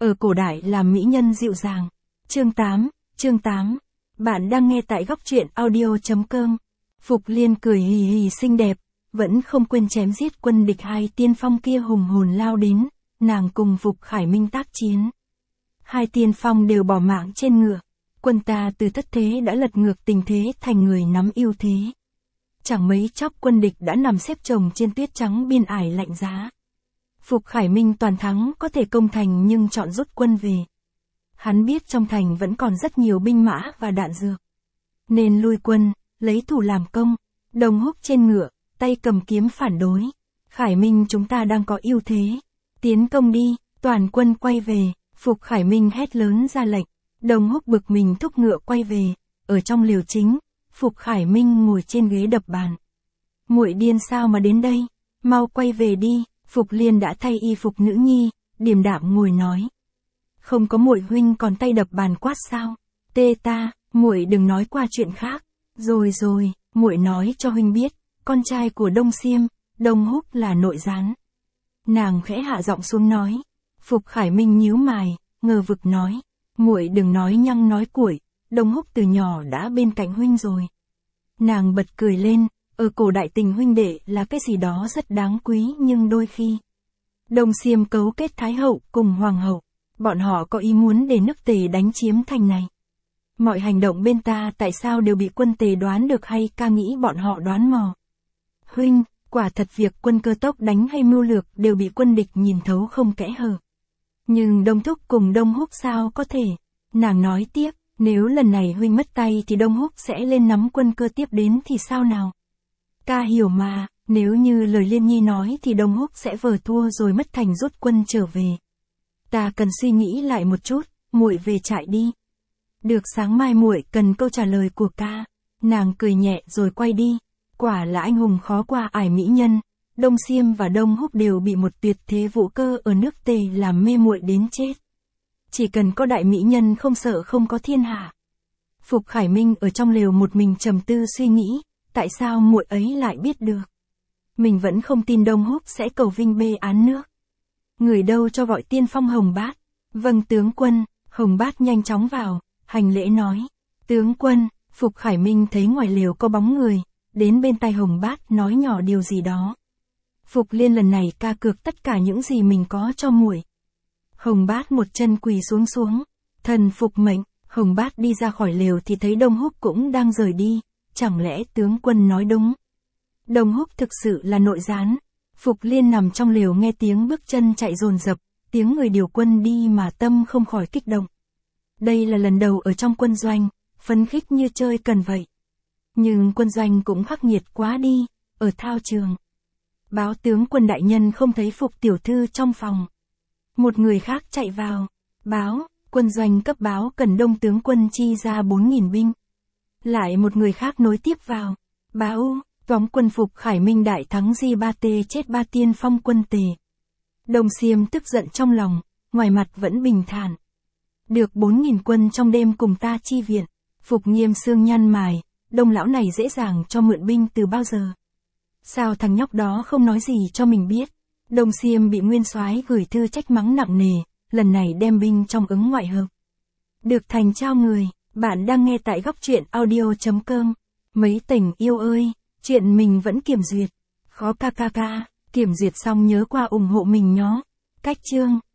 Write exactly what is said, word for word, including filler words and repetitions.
ở cổ đại làm mỹ nhân dịu dàng. Chương tám, chương tám. Bạn đang nghe tại góc truyện audio chấm com. Phục Liên cười hì hì xinh đẹp, vẫn không quên chém giết quân địch hai tiên phong kia hùng hồn lao đến, nàng cùng Phục Khải Minh tác chiến. Hai tiên phong đều bỏ mạng trên ngựa, quân ta từ thất thế đã lật ngược tình thế thành người nắm ưu thế. Chẳng mấy chốc quân địch đã nằm xếp chồng trên tuyết trắng biên ải lạnh giá. Phục Khải Minh toàn thắng có thể công thành nhưng chọn rút quân về. Hắn biết trong thành vẫn còn rất nhiều binh mã và đạn dược, nên lui quân, lấy thủ làm công. Đồng Húc trên ngựa, tay cầm kiếm phản đối. Khải Minh, chúng ta đang có ưu thế, tiến công đi. Toàn quân quay về, Phục Khải Minh hét lớn ra lệnh. Đồng Húc bực mình thúc ngựa quay về. Ở trong liều chính, Phục Khải Minh ngồi trên ghế đập bàn. Muội điên sao mà đến đây, mau quay về đi. Phục Liên đã thay y phục nữ nhi, điềm đạm ngồi nói. Không có muội huynh còn tay đập bàn quát sao? Tê ta, muội đừng nói qua chuyện khác. Rồi rồi, muội nói cho huynh biết, con trai của Đông Xiêm, Đông Húc là nội gián. Nàng khẽ hạ giọng xuống nói. Phục Khải Minh nhíu mày, ngờ vực nói. Muội đừng nói nhăng nói cuội, Đông Húc từ nhỏ đã bên cạnh huynh rồi. Nàng bật cười lên. Ở cổ đại tình huynh đệ là cái gì đó rất đáng quý, nhưng đôi khi Đông Xiêm cấu kết Thái hậu cùng Hoàng hậu, bọn họ có ý muốn để nước Tề đánh chiếm thành này. Mọi hành động bên ta tại sao đều bị quân Tề đoán được, hay ca nghĩ bọn họ đoán mò? Huynh, quả thật việc quân Cơ Tốc đánh hay mưu lược đều bị quân địch nhìn thấu không kẽ hở. Nhưng Đông Thúc cùng Đông Húc sao có thể? Nàng nói tiếp, nếu lần này huynh mất tay thì Đông Húc sẽ lên nắm quân Cơ tiếp đến thì sao nào? Ca hiểu mà, nếu như lời Liên Nhi nói thì Đông Húc sẽ vờ thua rồi mất thành rút quân trở về. Ta cần suy nghĩ lại một chút, muội về trại đi. Được, sáng mai muội cần câu trả lời của ca. Nàng cười nhẹ rồi quay đi. Quả là anh hùng khó qua ải mỹ nhân. Đông Xiêm và Đông Húc đều bị một tuyệt thế vũ cơ ở nước Tề làm mê muội đến chết. Chỉ cần có đại mỹ nhân không sợ không có thiên hạ. Phục Khải Minh ở trong lều một mình trầm tư suy nghĩ. Tại sao muội ấy lại biết được? Mình vẫn không tin Đông Húc sẽ cầu vinh bê án nước. Người đâu cho gọi tiên phong Hồng Bát. Vâng tướng quân. Hồng Bát nhanh chóng vào, hành lễ nói. Tướng quân. Phục Khải Minh thấy ngoài lều có bóng người, đến bên tai Hồng Bát nói nhỏ điều gì đó. Phục Liên lần này ca cược tất cả những gì mình có cho muội. Hồng Bát một chân quỳ xuống xuống. Thần phục mệnh. Hồng Bát đi ra khỏi lều thì thấy Đông Húc cũng đang rời đi. Chẳng lẽ tướng quân nói đúng? Đông Húc thực sự là nội gián. Phục Liên nằm trong lều nghe tiếng bước chân chạy dồn dập, tiếng người điều quân đi mà tâm không khỏi kích động. Đây là lần đầu ở trong quân doanh, phấn khích như chơi cần vậy. Nhưng quân doanh cũng khắc nghiệt quá đi, ở thao trường. Báo tướng quân đại nhân không thấy Phục tiểu thư trong phòng. Một người khác chạy vào, báo, quân doanh cấp báo cần Đông tướng quân chi ra bốn nghìn binh. Lại một người khác nối tiếp vào. Báo, tóm quân Phục Khải Minh đại thắng di ba tê chết ba tiên phong quân Tề. Đông Xiêm tức giận trong lòng, ngoài mặt vẫn bình thản. Được bốn nghìn quân trong đêm cùng ta chi viện. Phục Nghiêm xương nhăn mày, Đông lão này dễ dàng cho mượn binh từ bao giờ? Sao thằng nhóc đó không nói gì cho mình biết? Đông Xiêm bị nguyên soái gửi thư trách mắng nặng nề, lần này đem binh trong ứng ngoại hợp. Được thành trao người. Bạn đang nghe tại góc truyện audio chấm com. Mấy tình yêu ơi, chuyện mình vẫn kiểm duyệt. Khó ca ca ca, kiểm duyệt xong nhớ qua ủng hộ mình nhó. Cách chương.